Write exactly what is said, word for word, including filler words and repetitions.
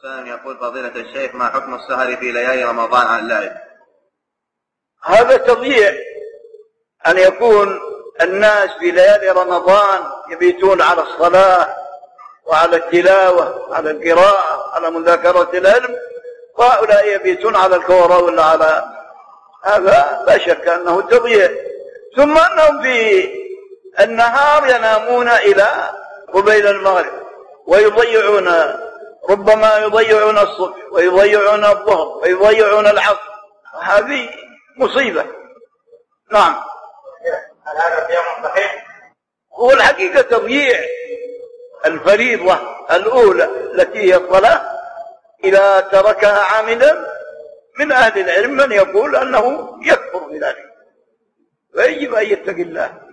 سائل يقول فضيلة الشيخ ما حكم السهر في ليالي رمضان عن اللعب؟ هذا تضييع، أن يكون الناس في ليالي رمضان يبيتون على الصلاة وعلى التلاوة وعلى القراءة على مذاكرة العلم، وهؤلاء يبيتون على الكورة ولا على هذا، لا شك أنه تضييع. ثم أنهم في النهار ينامون إلى قبيل المغرب ويضيعون، ربما يضيعون الصبح ويضيعون الظهر ويضيعون العصر، هذه مصيبة. نعم. هل هذا صيام صحيح؟ هو الحقيقة تضييع الفريضة الأولى التي هي الصلاة، إذا تركها عاملا من أهل العلم من يقول أنه يكفر بذلك، فيجب أن يتقي الله.